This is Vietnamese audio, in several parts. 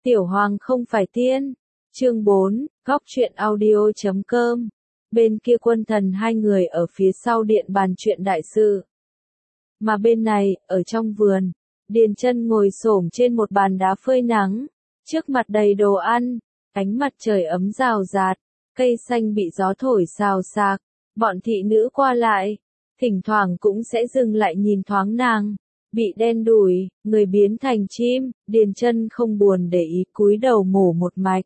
Tiểu Hoàng không phải tiên. Chương 4, góc truyện audio.com. Bên kia Quân Thần hai người ở phía sau điện bàn chuyện đại sự. Mà bên này, ở trong vườn, Điền Chân ngồi xổm trên một bàn đá phơi nắng, trước mặt đầy đồ ăn, ánh mặt trời ấm rào rạt, cây xanh bị gió thổi xào xạc, bọn thị nữ qua lại, thỉnh thoảng cũng sẽ dừng lại nhìn thoáng nàng. Bị đen đủi, người biến thành chim, Điền Chân không buồn để ý cúi đầu mổ một mạch.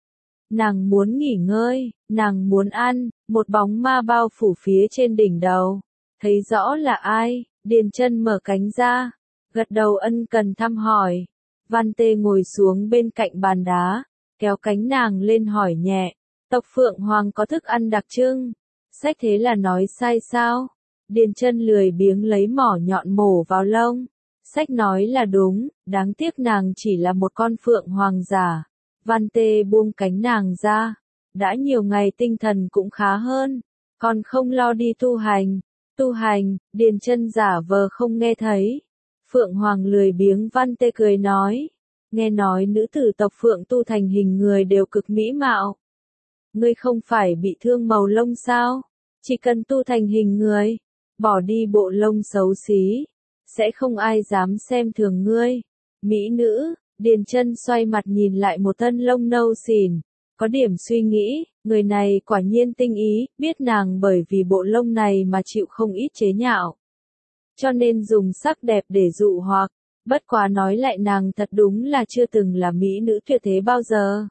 Nàng muốn nghỉ ngơi, nàng muốn ăn, một bóng ma bao phủ phía trên đỉnh đầu. Thấy rõ là ai, Điền Chân mở cánh ra, gật đầu ân cần thăm hỏi. Văn Tê ngồi xuống bên cạnh bàn đá, kéo cánh nàng lên hỏi nhẹ, tộc Phượng Hoàng có thức ăn đặc trưng? Sách thế là nói sai sao? Điền Chân lười biếng lấy mỏ nhọn mổ vào lông. Sách nói là đúng, đáng tiếc nàng chỉ là một con phượng hoàng giả. Văn Tê buông cánh nàng ra. Đã nhiều ngày tinh thần cũng khá hơn, còn không lo đi tu hành. Tu hành, Điền Chân giả vờ không nghe thấy. Phượng Hoàng lười biếng. Văn Tê cười nói, nghe nói nữ tử tộc Phượng tu thành hình người đều cực mỹ mạo. Ngươi không phải bị thương màu lông sao? Chỉ cần tu thành hình người, bỏ đi bộ lông xấu xí, sẽ không ai dám xem thường ngươi. Mỹ nữ, Điền Chân xoay mặt nhìn lại một thân lông nâu xỉn, có điểm suy nghĩ, người này quả nhiên tinh ý, biết nàng bởi vì bộ lông này mà chịu không ít chế nhạo. Cho nên dùng sắc đẹp để dụ hoặc, bất quá nói lại nàng thật đúng là chưa từng là mỹ nữ tuyệt thế bao giờ.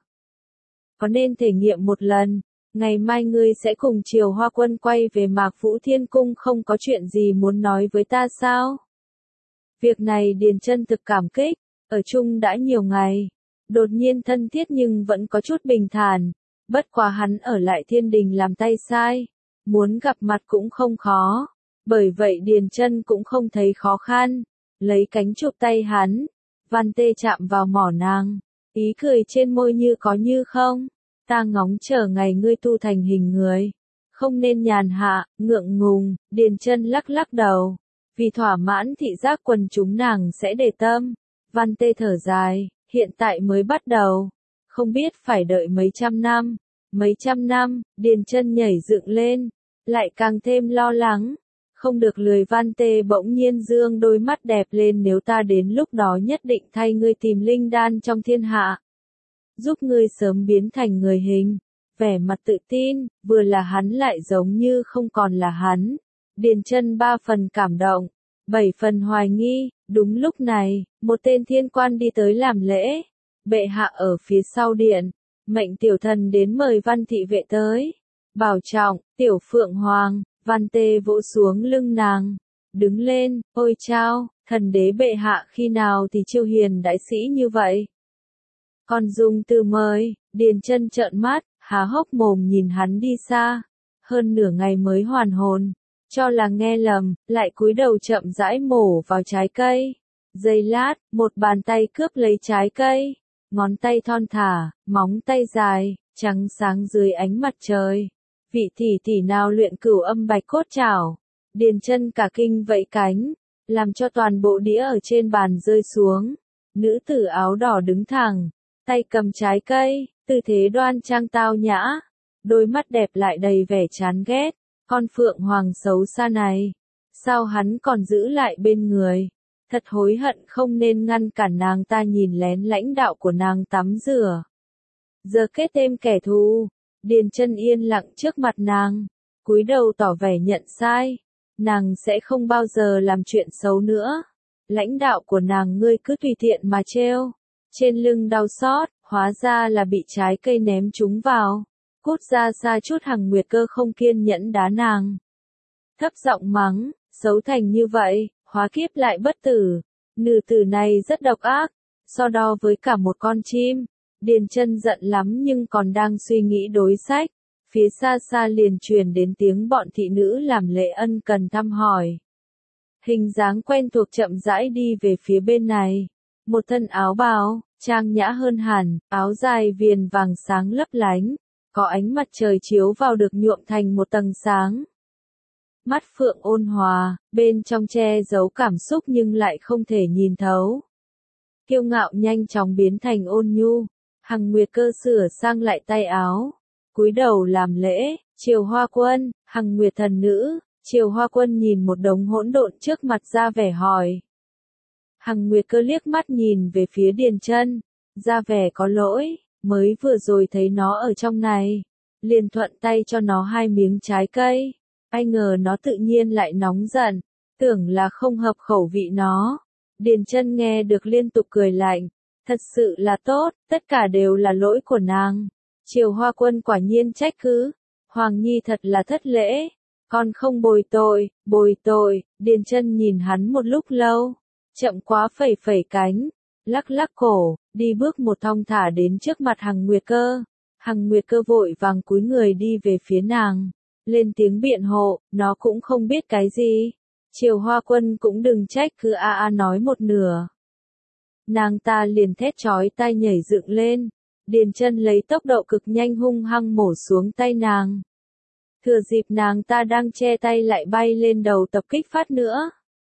Có nên thể nghiệm một lần, ngày mai ngươi sẽ cùng Triều Hoa Quân quay về Mạc Vũ Thiên Cung, không có chuyện gì muốn nói với ta sao? Việc này Điền Chân thực cảm kích, ở chung đã nhiều ngày, đột nhiên thân thiết nhưng vẫn có chút bình thản, bất quá hắn ở lại Thiên Đình làm tay sai, muốn gặp mặt cũng không khó, bởi vậy Điền Chân cũng không thấy khó khăn, lấy cánh chụp tay hắn. Văn Tê chạm vào mỏ nàng, ý cười trên môi như có như không, ta ngóng chờ ngày ngươi tu thành hình người, không nên nhàn hạ, ngượng ngùng. Điền Chân lắc lắc đầu, vì thỏa mãn thị giác quần chúng nàng sẽ để tâm. Văn Tê thở dài, hiện tại mới bắt đầu, không biết phải đợi mấy trăm năm. Mấy trăm năm, Điền Chân nhảy dựng lên, lại càng thêm lo lắng. Không được lười. Văn Tê bỗng nhiên dương đôi mắt đẹp lên, nếu ta đến lúc đó nhất định thay ngươi tìm linh đan trong thiên hạ, giúp ngươi sớm biến thành người hình. Vẻ mặt tự tin, vừa là hắn lại giống như không còn là hắn. Điền Chân 3 phần cảm động, 7 phần hoài nghi. Đúng lúc này, một tên thiên quan đi tới làm lễ. Bệ hạ ở phía sau điện, mệnh tiểu thần đến mời Văn thị vệ tới. Bảo trọng, tiểu Phượng Hoàng. Văn Tê vỗ xuống lưng nàng, đứng lên, ôi chao, thần đế bệ hạ khi nào thì chiêu hiền đại sĩ như vậy? Còn dùng từ mời? Điền Chân trợn mắt, há hốc mồm nhìn hắn đi xa, hơn nửa ngày mới hoàn hồn, cho là nghe lầm, lại cúi đầu chậm rãi mổ vào trái cây. Giây lát, một bàn tay cướp lấy trái cây, ngón tay thon thả, móng tay dài, trắng sáng dưới ánh mặt trời. Vị tỷ tỷ nào luyện Cửu Âm Bạch Cốt Trảo? Điền Chân cả kinh vẫy cánh, làm cho toàn bộ đĩa ở trên bàn rơi xuống. Nữ tử áo đỏ đứng thẳng, tay cầm trái cây, tư thế đoan trang tao nhã, đôi mắt đẹp lại đầy vẻ chán ghét. Con Phượng Hoàng xấu xa này, sao hắn còn giữ lại bên người? Thật hối hận không nên ngăn cản nàng ta nhìn lén lãnh đạo của nàng tắm rửa. Giờ kết thêm kẻ thù. Điền Chân yên lặng trước mặt nàng, cúi đầu tỏ vẻ nhận sai. Nàng sẽ không bao giờ làm chuyện xấu nữa. Lãnh đạo của nàng ngươi cứ tùy tiện mà trêu. Trên lưng đau xót, hóa ra là bị trái cây ném trúng vào. Cút ra xa chút. Hằng Nguyệt Cơ không kiên nhẫn đá nàng, thấp giọng mắng, xấu thành như vậy, hóa kiếp lại bất tử. Nữ tử này rất độc ác, so đo với cả một con chim. Điền Chân giận lắm nhưng còn đang suy nghĩ đối sách, phía xa xa liền truyền đến tiếng bọn thị nữ làm lễ ân cần thăm hỏi. Hình dáng quen thuộc chậm rãi đi về phía bên này, một thân áo bào, trang nhã hơn hẳn, áo dài viền vàng sáng lấp lánh, có ánh mặt trời chiếu vào được nhuộm thành một tầng sáng. Mắt phượng ôn hòa, bên trong che giấu cảm xúc nhưng lại không thể nhìn thấu. kiêu ngạo nhanh chóng biến thành ôn nhu. Hằng Nguyệt Cơ sửa sang lại tay áo, cúi đầu làm lễ. Triều Hoa Quân, Hằng Nguyệt thần nữ. Triều Hoa Quân nhìn một đống hỗn độn trước mặt ra vẻ hỏi. Hằng Nguyệt Cơ liếc mắt nhìn về phía Điền Chân, ra vẻ có lỗi, mới vừa rồi thấy nó ở trong này, liền thuận tay cho nó 2 miếng trái cây. Ai ngờ nó tự nhiên lại nóng giận, tưởng là không hợp khẩu vị nó. Điền Chân nghe được liên tục cười lạnh, thật sự là tốt, tất cả đều là lỗi của nàng. Triều Hoa Quân quả nhiên trách cứ, Hoàng Nhi thật là thất lễ, con không bồi tội. Điền Chân nhìn hắn một lúc lâu, chậm quá phẩy phẩy cánh, lắc lắc cổ, đi bước một thong thả đến trước mặt Hằng Nguyệt Cơ. Hằng Nguyệt Cơ vội vàng cúi người đi về phía nàng, lên tiếng biện hộ, nó cũng không biết cái gì. Triều Hoa Quân cũng đừng trách, cứ nói một nửa. Nàng ta liền thét chói tai nhảy dựng lên, Điền Chân lấy tốc độ cực nhanh hung hăng mổ xuống tay nàng. Thừa dịp nàng ta đang che tay lại bay lên đầu tập kích phát nữa.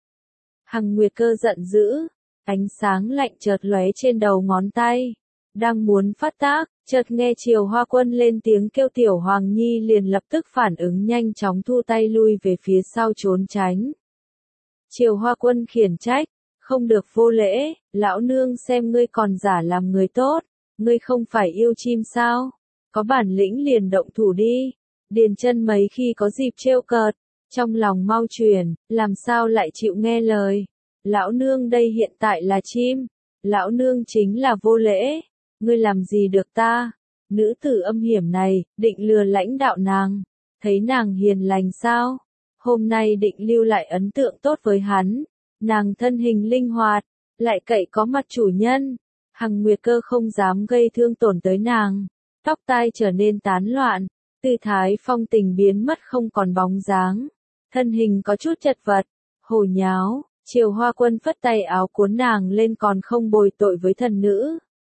Hằng Nguyệt Cơ giận dữ, ánh sáng lạnh chợt lóe trên đầu ngón tay, đang muốn phát tác, chợt nghe Triều Hoa Quân lên tiếng kêu, Tiểu Hoàng Nhi liền lập tức phản ứng nhanh chóng thu tay lui về phía sau trốn tránh. Triều Hoa Quân khiển trách, không được vô lễ, lão nương xem ngươi còn giả làm người tốt, ngươi không phải yêu chim sao, có bản lĩnh liền động thủ đi. Điền Chân mấy khi có dịp trêu cợt, trong lòng mau chuyển, làm sao lại chịu nghe lời. Lão nương đây hiện tại là chim, lão nương chính là vô lễ, ngươi làm gì được ta. Nữ tử âm hiểm này, định lừa lãnh đạo nàng, thấy nàng hiền lành sao, hôm nay định lưu lại ấn tượng tốt với hắn. Nàng thân hình linh hoạt, lại cậy có mặt chủ nhân, Hằng Nguyệt Cơ không dám gây thương tổn tới nàng, tóc tai trở nên tán loạn, tư thái phong tình biến mất không còn bóng dáng, thân hình có chút chật vật, hồ nháo. Triều Hoa Quân phất tay áo cuốn nàng lên, còn không bồi tội với thần nữ.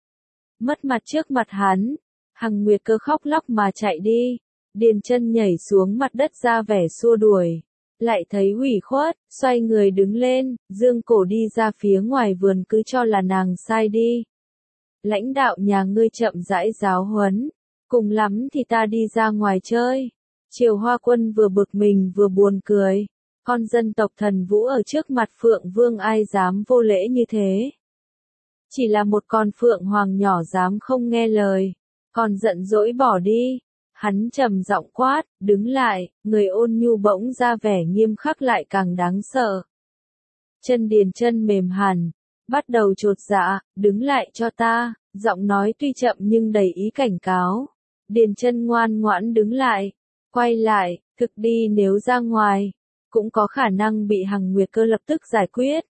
Mất mặt trước mặt hắn, Hằng Nguyệt Cơ khóc lóc mà chạy đi. Điền Chân nhảy xuống mặt đất ra vẻ xua đuổi, lại thấy ủy khuất, xoay người đứng lên, dương cổ đi ra phía ngoài vườn, cứ cho là nàng sai đi. Lãnh đạo nhà ngươi chậm rãi giáo huấn, cùng lắm thì ta đi ra ngoài chơi. Triều Hoa Quân vừa bực mình vừa buồn cười, con dân tộc Thần Vũ ở trước mặt Phượng Vương ai dám vô lễ như thế. Chỉ là một con Phượng Hoàng nhỏ dám không nghe lời, còn giận dỗi bỏ đi. Hắn trầm giọng quát, đứng lại, người ôn nhu bỗng ra vẻ nghiêm khắc lại càng đáng sợ. Chân Điền Chân mềm hẳn, bắt đầu chột dạ, đứng lại cho ta, giọng nói tuy chậm nhưng đầy ý cảnh cáo. Điền Chân ngoan ngoãn đứng lại, quay lại, thực đi, nếu ra ngoài, cũng có khả năng bị Hằng Nguyệt Cơ lập tức giải quyết.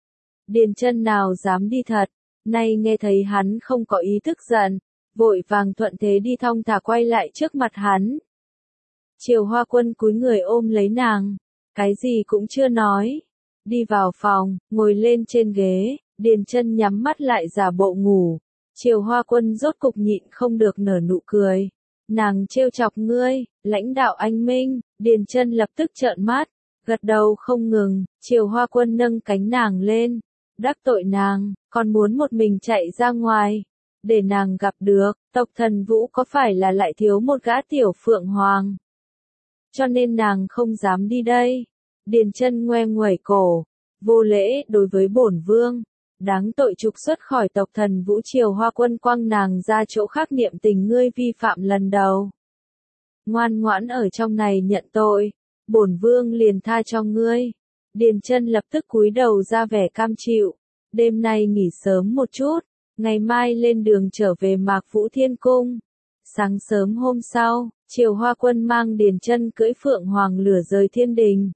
Điền Chân nào dám đi thật, nay nghe thấy hắn không có ý thức giận, vội vàng thuận thế đi thong thả quay lại trước mặt hắn. Triều Hoa Quân cúi người ôm lấy nàng, cái gì cũng chưa nói. Đi vào phòng, ngồi lên trên ghế, Điền Chân nhắm mắt lại giả bộ ngủ. Triều Hoa Quân rốt cục nhịn không được nở nụ cười. Nàng trêu chọc ngươi, lãnh đạo anh minh. Điền Chân lập tức trợn mắt, gật đầu không ngừng. Triều Hoa Quân nâng cánh nàng lên, đắc tội nàng, còn muốn một mình chạy ra ngoài. Để nàng gặp được, tộc Thần Vũ có phải là lại thiếu một gã tiểu Phượng Hoàng? Cho nên nàng không dám đi đây. Điền Chân ngoe nguẩy cổ, vô lễ đối với bổn vương, đáng tội trục xuất khỏi tộc Thần Vũ. Triều Hoa Quân quăng nàng ra chỗ khác, niệm tình ngươi vi phạm lần đầu, ngoan ngoãn ở trong này nhận tội, bổn vương liền tha cho ngươi. Điền Chân lập tức cúi đầu ra vẻ cam chịu, đêm nay nghỉ sớm một chút, ngày mai lên đường trở về Mạc Vũ Thiên Cung. Sáng sớm hôm sau, Triều Hoa Quân mang Điền Chân cưỡi Phượng Hoàng lửa rời thiên đình.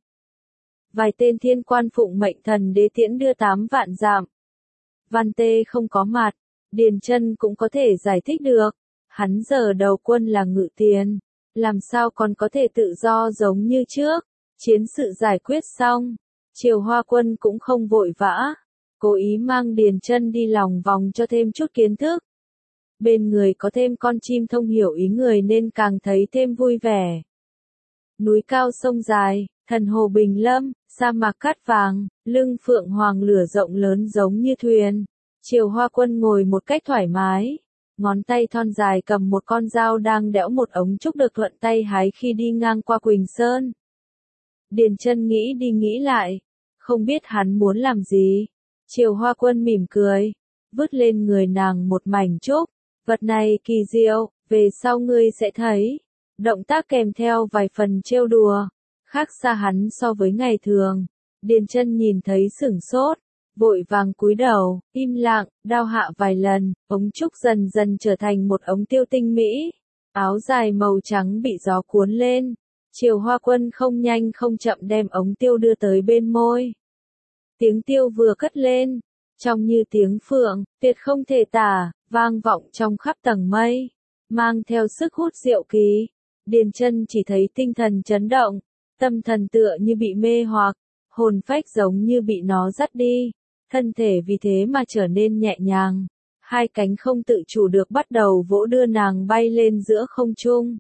Vài tên thiên quan phụng mệnh thần đế tiễn đưa 8 vạn dặm. Văn Tê không có mặt, Điền Chân cũng có thể giải thích được. Hắn giờ đầu quân là ngự tiền, làm sao còn có thể tự do giống như trước. Chiến sự giải quyết xong, Triều Hoa Quân cũng không vội vã, cố ý mang Điền Chân đi lòng vòng cho thêm chút kiến thức. Bên người có thêm con chim thông hiểu ý người nên càng thấy thêm vui vẻ. Núi cao sông dài, thần hồ bình lâm, sa mạc cát vàng, lưng Phượng Hoàng lửa rộng lớn giống như thuyền. Triều Hoa Quân ngồi một cách thoải mái, ngón tay thon dài cầm một con dao đang đẽo một ống trúc được thuận tay hái khi đi ngang qua Quỳnh Sơn. Điền Chân nghĩ đi nghĩ lại, không biết hắn muốn làm gì. Triều Hoa Quân mỉm cười, vứt lên người nàng một mảnh trúc. Vật này kỳ diệu, về sau ngươi sẽ thấy. Động tác kèm theo vài phần trêu đùa, khác xa hắn so với ngày thường. Điền Chân nhìn thấy sửng sốt, vội vàng cúi đầu, im lặng, đao hạ vài lần, ống trúc dần dần trở thành một ống tiêu tinh mỹ. Áo dài màu trắng bị gió cuốn lên. Triều Hoa Quân không nhanh không chậm đem ống tiêu đưa tới bên môi. Tiếng tiêu vừa cất lên, trông như tiếng phượng, tuyệt không thể tả, vang vọng trong khắp tầng mây, mang theo sức hút diệu kỳ. Điền Chân chỉ thấy tinh thần chấn động, tâm thần tựa như bị mê hoặc, hồn phách giống như bị nó dắt đi, thân thể vì thế mà trở nên nhẹ nhàng, hai cánh không tự chủ được bắt đầu vỗ đưa nàng bay lên giữa không trung.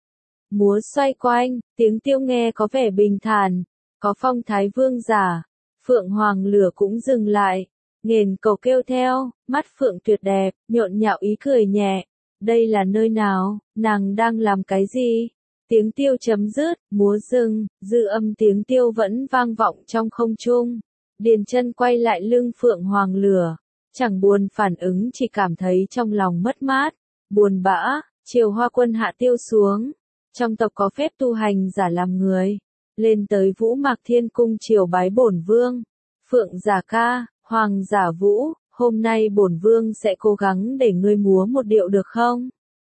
Múa xoay quanh, tiếng tiêu nghe có vẻ bình thản, có phong thái vương giả. Phượng Hoàng Lửa cũng dừng lại, nghền cầu kêu theo, mắt phượng tuyệt đẹp, nhộn nhạo ý cười nhẹ. Đây là nơi nào, nàng đang làm cái gì? Tiếng tiêu chấm dứt, múa dừng, dư âm tiếng tiêu vẫn vang vọng trong không trung. Điền Chân quay lại lưng Phượng Hoàng Lửa, chẳng buồn phản ứng, chỉ cảm thấy trong lòng mất mát, buồn bã. Triều Hoa Quân hạ tiêu xuống. Trong tộc có phép tu hành giả làm người, lên tới Vũ Mạc Thiên Cung triều bái bổn vương. Phượng giả ca, Hoàng giả Vũ, hôm nay bổn vương sẽ cố gắng để ngươi múa một điệu được không?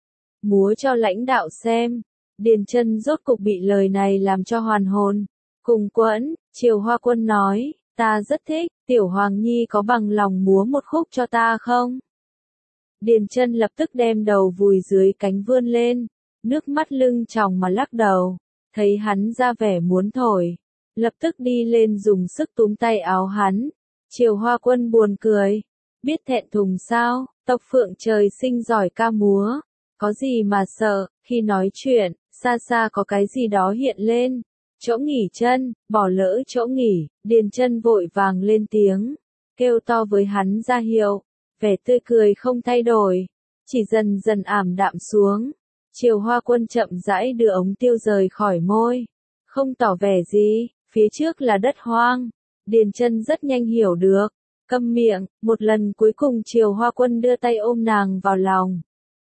Múa cho lãnh đạo xem. Điền Chân rốt cục bị lời này làm cho hoàn hồn. Cùng quẫn, Triều Hoa Quân nói, ta rất thích, tiểu Hoàng Nhi có bằng lòng múa một khúc cho ta không? Điền Chân lập tức đem đầu vùi dưới cánh vươn lên, nước mắt lưng tròng mà lắc đầu, thấy hắn ra vẻ muốn thổi, lập tức đi lên dùng sức túm tay áo hắn. Triều Hoa Quân buồn cười, biết thẹn thùng sao, tộc Phượng trời sinh giỏi ca múa, có gì mà sợ. Khi nói chuyện, xa xa có cái gì đó hiện lên, chỗ nghỉ chân, bỏ lỡ chỗ nghỉ. Điền Chân vội vàng lên tiếng, kêu to với hắn ra hiệu, vẻ tươi cười không thay đổi, chỉ dần dần ảm đạm xuống. Triều Hoa Quân chậm rãi đưa ống tiêu rời khỏi môi, không tỏ vẻ gì, phía trước là đất hoang. Điền Chân rất nhanh hiểu được, câm miệng. Một lần cuối cùng Triều Hoa Quân đưa tay ôm nàng vào lòng,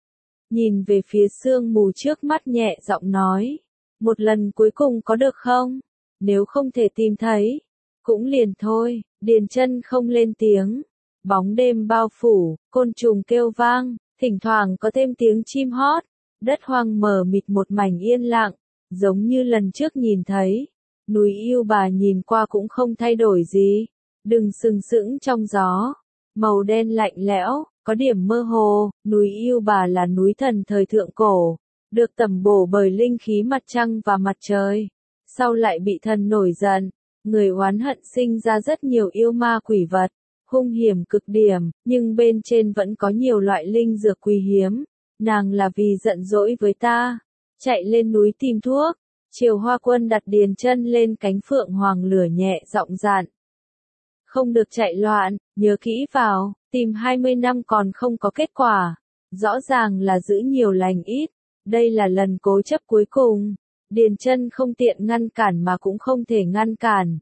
nhìn về phía sương mù trước mắt nhẹ giọng nói, một lần cuối cùng có được không? Nếu không thể tìm thấy, cũng liền thôi. Điền Chân không lên tiếng. Bóng đêm bao phủ, côn trùng kêu vang, thỉnh thoảng có thêm tiếng chim hót. Đất hoang mờ mịt một mảnh yên lặng, giống như lần trước nhìn thấy. Núi Yêu Bà nhìn qua cũng không thay đổi gì, đừng sừng sững trong gió, màu đen lạnh lẽo, có điểm mơ hồ. Núi Yêu Bà là núi thần thời thượng cổ, được tẩm bổ bởi linh khí mặt trăng và mặt trời. Sau lại bị thần nổi giận, người oán hận sinh ra rất nhiều yêu ma quỷ vật, hung hiểm cực điểm, nhưng bên trên vẫn có nhiều loại linh dược quý hiếm. Nàng là vì giận dỗi với ta, chạy lên núi tìm thuốc. Triều Hoa Quân đặt Điền Chân lên cánh Phượng Hoàng Lửa nhẹ giọng dặn. Không được chạy loạn, nhớ kỹ vào, tìm 20 năm còn không có kết quả. Rõ ràng là giữ nhiều lành ít, đây là lần cố chấp cuối cùng. Điền Chân không tiện ngăn cản mà cũng không thể ngăn cản,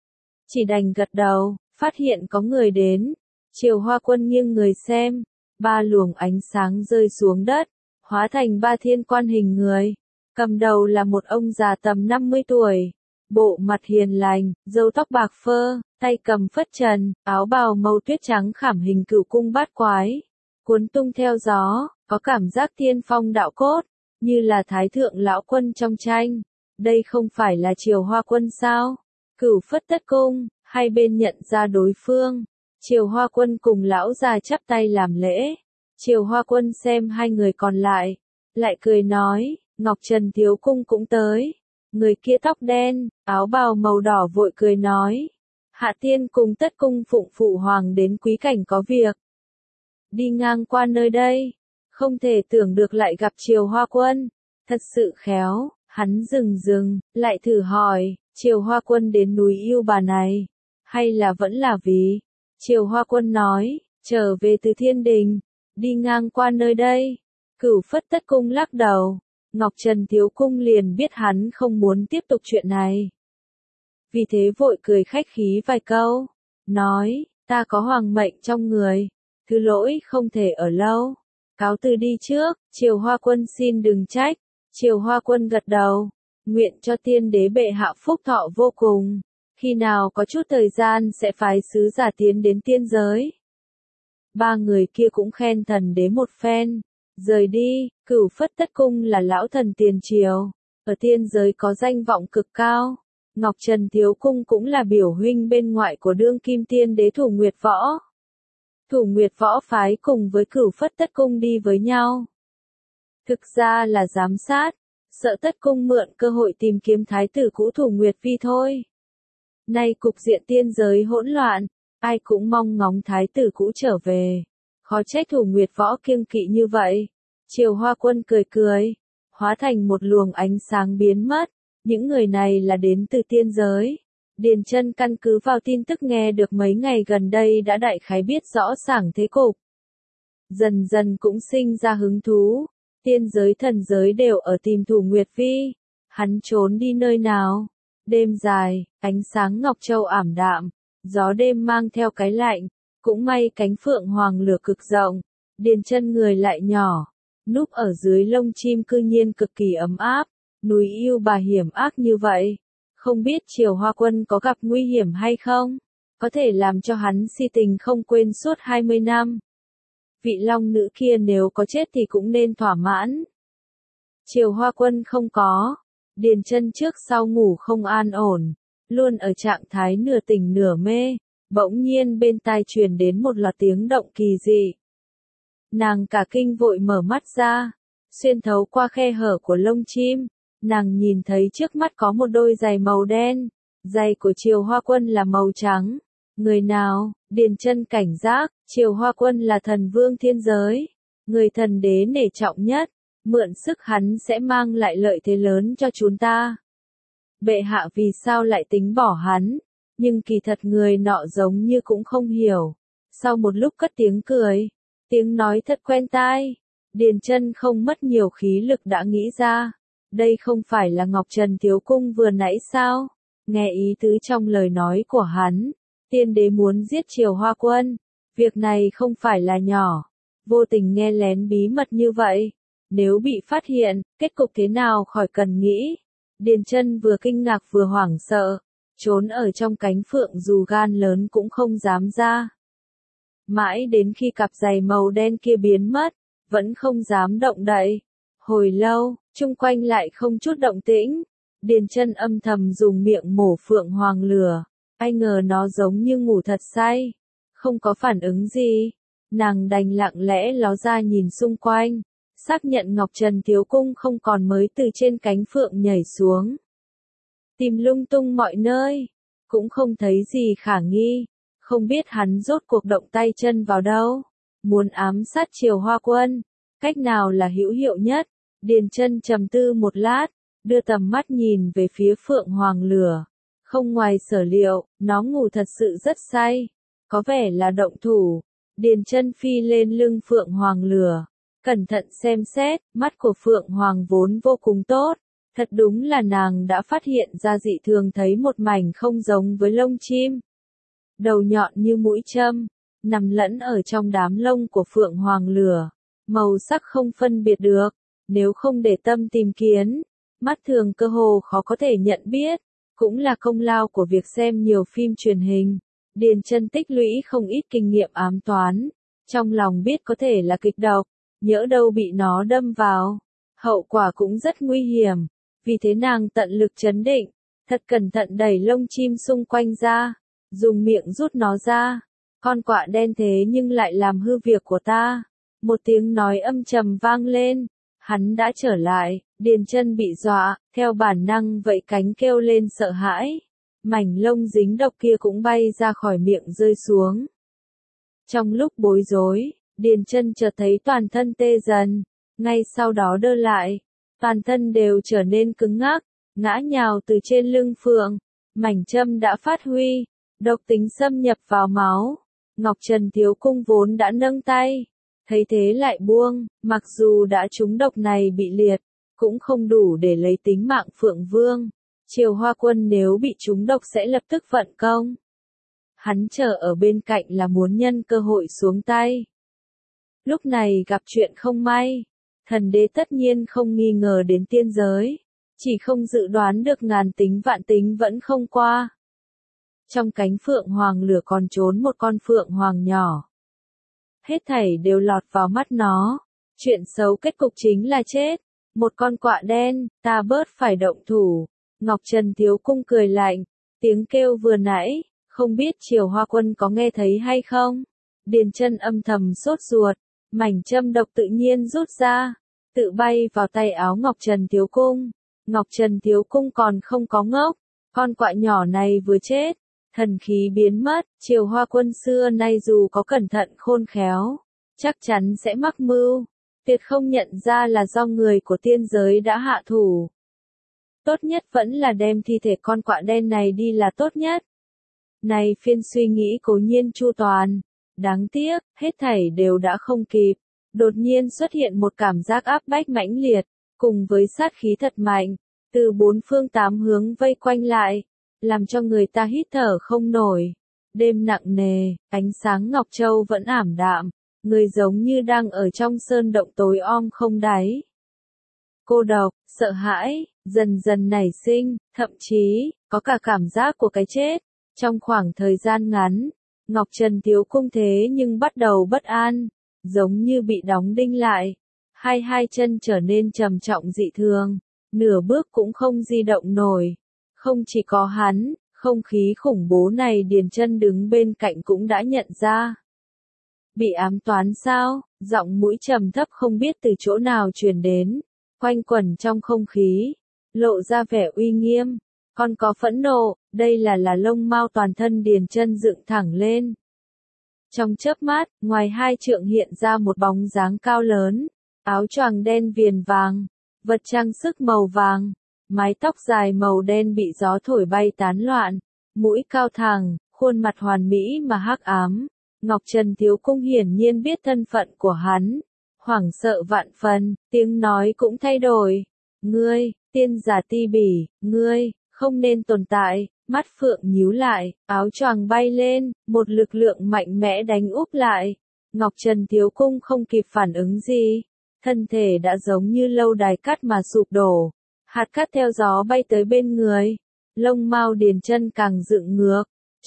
chỉ đành gật đầu. Phát hiện có người đến, Triều Hoa Quân nghiêng người xem, 3 luồng ánh sáng rơi xuống đất, hóa thành 3 thiên quan hình người. Cầm đầu là một ông già tầm 50 tuổi, bộ mặt hiền lành, râu tóc bạc phơ, tay cầm phất trần, áo bào màu tuyết trắng khảm hình cửu cung bát quái, cuốn tung theo gió, có cảm giác thiên phong đạo cốt, như là Thái Thượng Lão Quân trong tranh. Đây không phải là Triều Hoa Quân sao? Cửu Phất Tất Cung. Hai bên nhận ra đối phương. Triều Hoa Quân cùng lão già chắp tay làm lễ. Triều Hoa Quân xem hai người còn lại, lại cười nói, Ngọc Trần Thiếu Cung cũng tới. Người kia tóc đen, áo bào màu đỏ vội cười nói, Hạ Tiên cùng Tất Cung phụng phụ hoàng đến quý cảnh có việc, đi ngang qua nơi đây, không thể tưởng được lại gặp Triều Hoa Quân, thật sự khéo. Hắn dừng, lại thử hỏi, Triều Hoa Quân đến núi Yêu Bà này, hay là vẫn là vì? Triều Hoa Quân nói, Trở về từ thiên đình, đi ngang qua nơi đây. Cửu Phất Tất Cung lắc đầu. Ngọc Trần Thiếu Cung liền biết hắn không muốn tiếp tục chuyện này. Vì thế vội cười khách khí vài câu. Nói, ta có hoàng mệnh trong người. Thứ lỗi không thể ở lâu. Cáo từ đi trước, Triều Hoa Quân xin đừng trách. Triều Hoa Quân gật đầu. Nguyện cho tiên đế bệ hạ phúc thọ vô cùng. Khi nào có chút thời gian sẽ phái sứ giả tiến đến tiên giới. Ba người kia cũng khen thần đế một phen. Rời đi, Cửu Phất Tất Cung là lão thần tiền triều. Ở tiên giới có danh vọng cực cao. Ngọc Trần Thiếu Cung cũng là biểu huynh bên ngoại của đương kim tiên đế Thủ Nguyệt Võ. Thủ Nguyệt Võ phái cùng với Cửu Phất Tất Cung đi với nhau. Thực ra là giám sát, sợ Tất Cung mượn cơ hội tìm kiếm thái tử cũ Thủ Nguyệt Vi thôi. Nay cục diện tiên giới hỗn loạn, ai cũng mong ngóng thái tử cũ trở về. Khó trách Thủ Nguyệt Võ kiêng kỵ như vậy. Triều Hoa Quân cười cười, hóa thành một luồng ánh sáng biến mất. Những người này là đến từ tiên giới. Điền Chân căn cứ vào tin tức nghe được mấy ngày gần đây đã đại khái biết rõ sảng thế cục. Dần dần cũng sinh ra hứng thú. Tiên giới thần giới đều ở tìm Thủ Nguyệt Vi. Hắn trốn đi nơi nào? Đêm dài, ánh sáng Ngọc Châu ảm đạm. Gió đêm mang theo cái lạnh. Cũng may cánh phượng hoàng lửa cực rộng. Điền Chân người lại nhỏ. Núp ở dưới lông chim cư nhiên cực kỳ ấm áp. Núi yêu bà hiểm ác như vậy. Không biết Triều Hoa Quân có gặp nguy hiểm hay không? Có thể làm cho hắn si tình không quên suốt 20 năm. Vị long nữ kia nếu có chết thì cũng nên thỏa mãn. Triều Hoa Quân không có. Điền Chân trước sau ngủ không an ổn. Luôn ở trạng thái nửa tỉnh nửa mê. Bỗng nhiên bên tai truyền đến một loạt tiếng động kỳ dị. Nàng cả kinh vội mở mắt ra. Xuyên thấu qua khe hở của lông chim. Nàng nhìn thấy trước mắt có một đôi giày màu đen. Giày của Triều Hoa Quân là màu trắng. Người nào? Điền Chân cảnh giác. Triều Hoa Quân là thần vương thiên giới. Người thần đế nể trọng nhất. Mượn sức hắn sẽ mang lại lợi thế lớn cho chúng ta. Bệ hạ vì sao lại tính bỏ hắn? Nhưng kỳ thật người nọ giống như cũng không hiểu. Sau một lúc cất tiếng cười. Tiếng nói thật quen tai. Điền Chân không mất nhiều khí lực đã nghĩ ra. Đây không phải là Ngọc Trần Thiếu Cung vừa nãy sao? Nghe ý tứ trong lời nói của hắn. Tiên đế muốn giết Triều Hoa Quân. Việc này không phải là nhỏ. Vô tình nghe lén bí mật như vậy. Nếu bị phát hiện, kết cục thế nào khỏi cần nghĩ. Điền Chân vừa kinh ngạc vừa hoảng sợ. Trốn ở trong cánh phượng dù gan lớn cũng không dám ra. Mãi đến khi cặp giày màu đen kia biến mất. Vẫn không dám động đậy. Hồi lâu, chung quanh lại không chút động tĩnh. Điền Chân âm thầm dùng miệng mổ phượng hoàng lửa. Ai ngờ nó giống như ngủ thật say. Không có phản ứng gì. Nàng đành lặng lẽ ló ra nhìn xung quanh. Xác nhận Ngọc Trần Thiếu Cung không còn mới từ trên cánh phượng nhảy xuống. Tìm lung tung mọi nơi. Cũng không thấy gì khả nghi. Không biết hắn rốt cuộc động tay chân vào đâu. Muốn ám sát Triều Hoa Quân. Cách nào là hữu hiệu nhất? Điền Chân trầm tư một lát. Đưa tầm mắt nhìn về phía phượng hoàng lửa. Không ngoài sở liệu, nó ngủ thật sự rất say. Có vẻ là động thủ. Điền Chân phi lên lưng phượng hoàng lửa. Cẩn thận xem xét, mắt của phượng hoàng vốn vô cùng tốt. Thật đúng là nàng đã phát hiện ra dị thường thấy một mảnh không giống với lông chim. Đầu nhọn như mũi châm, nằm lẫn ở trong đám lông của phượng hoàng lửa. Màu sắc không phân biệt được, nếu không để tâm tìm kiếm, mắt thường cơ hồ khó có thể nhận biết. Cũng là công lao của việc xem nhiều phim truyền hình. Điền Chân tích lũy không ít kinh nghiệm ám toán. Trong lòng biết có thể là kịch độc, nhỡ đâu bị nó đâm vào. Hậu quả cũng rất nguy hiểm. Vì thế nàng tận lực trấn định, thật cẩn thận đẩy lông chim xung quanh ra, dùng miệng rút nó ra. Con quạ đen thế nhưng lại làm hư việc của ta. Một tiếng nói âm trầm vang lên. Hắn đã trở lại. Điền Chân bị dọa, theo bản năng vẫy cánh kêu lên sợ hãi. Mảnh lông dính độc kia cũng bay ra khỏi miệng rơi xuống. Trong lúc bối rối, Điền Chân chợt thấy toàn thân tê dần, ngay sau đó đơ lại, toàn thân đều trở nên cứng ngắc, ngã nhào từ trên lưng phượng. Mảnh châm đã phát huy, độc tính xâm nhập vào máu. Ngọc Trần Thiếu Cung vốn đã nâng tay, thấy thế lại buông, mặc dù đã trúng độc này bị liệt, cũng không đủ để lấy tính mạng Phượng Vương. Triều Hoa Quân nếu bị trúng độc sẽ lập tức vận công. Hắn chờ ở bên cạnh là muốn nhân cơ hội xuống tay. Lúc này gặp chuyện không may, thần đế tất nhiên không nghi ngờ đến tiên giới, chỉ không dự đoán được ngàn tính vạn tính vẫn không qua. Trong cánh phượng hoàng lửa còn trốn một con phượng hoàng nhỏ. Hết thảy đều lọt vào mắt nó, chuyện xấu kết cục chính là chết, một con quạ đen, ta bớt phải động thủ. Ngọc Trần Thiếu Cung cười lạnh, tiếng kêu vừa nãy, không biết Triều Hoa Quân có nghe thấy hay không? Điền Chân âm thầm sốt ruột, mảnh châm độc tự nhiên rút ra, tự bay vào tay áo Ngọc Trần Thiếu Cung. Ngọc Trần Thiếu Cung còn không có ngốc, con quạ nhỏ này vừa chết, thần khí biến mất, Triều Hoa Quân xưa nay dù có cẩn thận khôn khéo, chắc chắn sẽ mắc mưu, tuyệt không nhận ra là do người của tiên giới đã hạ thủ. Tốt nhất vẫn là đem thi thể con quạ đen này đi là tốt nhất. Này phiên suy nghĩ cố nhiên chu toàn, đáng tiếc, hết thảy đều đã không kịp. Đột nhiên xuất hiện một cảm giác áp bách mãnh liệt, cùng với sát khí thật mạnh, từ bốn phương tám hướng vây quanh lại, làm cho người ta hít thở không nổi. Đêm nặng nề, ánh sáng Ngọc Châu vẫn ảm đạm, người giống như đang ở trong sơn động tối om không đáy. Cô độc, sợ hãi, dần dần nảy sinh, thậm chí, có cả cảm giác của cái chết. Trong khoảng thời gian ngắn, Ngọc Trần Thiếu Cung thế nhưng bắt đầu bất an, giống như bị đóng đinh lại. Hai chân trở nên trầm trọng dị thường, nửa bước cũng không di động nổi. Không chỉ có hắn, không khí khủng bố này Điền Chân đứng bên cạnh cũng đã nhận ra. Bị ám toán sao? Giọng mũi trầm thấp không biết từ chỗ nào truyền đến, quanh quẩn trong không khí, lộ ra vẻ uy nghiêm. Còn có phẫn nộ, đây là lông mao toàn thân Điền Chân dựng thẳng lên. Trong chớp mắt, ngoài hai trượng hiện ra một bóng dáng cao lớn, áo choàng đen viền vàng, vật trang sức màu vàng, mái tóc dài màu đen bị gió thổi bay tán loạn, mũi cao thẳng, khuôn mặt hoàn mỹ mà hắc ám. Ngọc Trần Thiếu Cung hiển nhiên biết thân phận của hắn, hoảng sợ vạn phần, tiếng nói cũng thay đổi. Ngươi, tiên giả Ti Bỉ, ngươi, không nên tồn tại. Mắt phượng nhíu lại, áo choàng bay lên, một lực lượng mạnh mẽ đánh úp lại. Ngọc Trần Thiếu Cung không kịp phản ứng gì, thân thể đã giống như lâu đài cát mà sụp đổ, hạt cát theo gió bay tới bên người. Lông mao Điền Chân càng dựng ngược,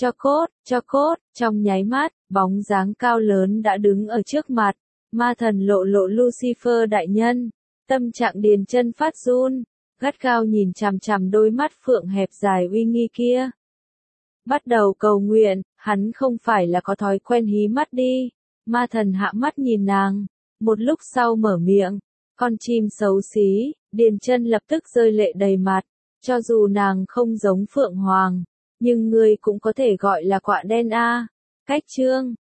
cho cốt, trong nháy mắt, bóng dáng cao lớn đã đứng ở trước mặt, ma thần lộ Lucifer đại nhân. Tâm trạng Điền Chân phát run, gắt gao nhìn chằm chằm đôi mắt phượng hẹp dài uy nghi kia. Bắt đầu cầu nguyện, hắn không phải là có thói quen hí mắt đi. Ma thần hạ mắt nhìn nàng, một lúc sau mở miệng, con chim xấu xí. Điền Chân lập tức rơi lệ đầy mặt, cho dù nàng không giống phượng hoàng, nhưng ngươi cũng có thể gọi là quạ đen a. Cách chương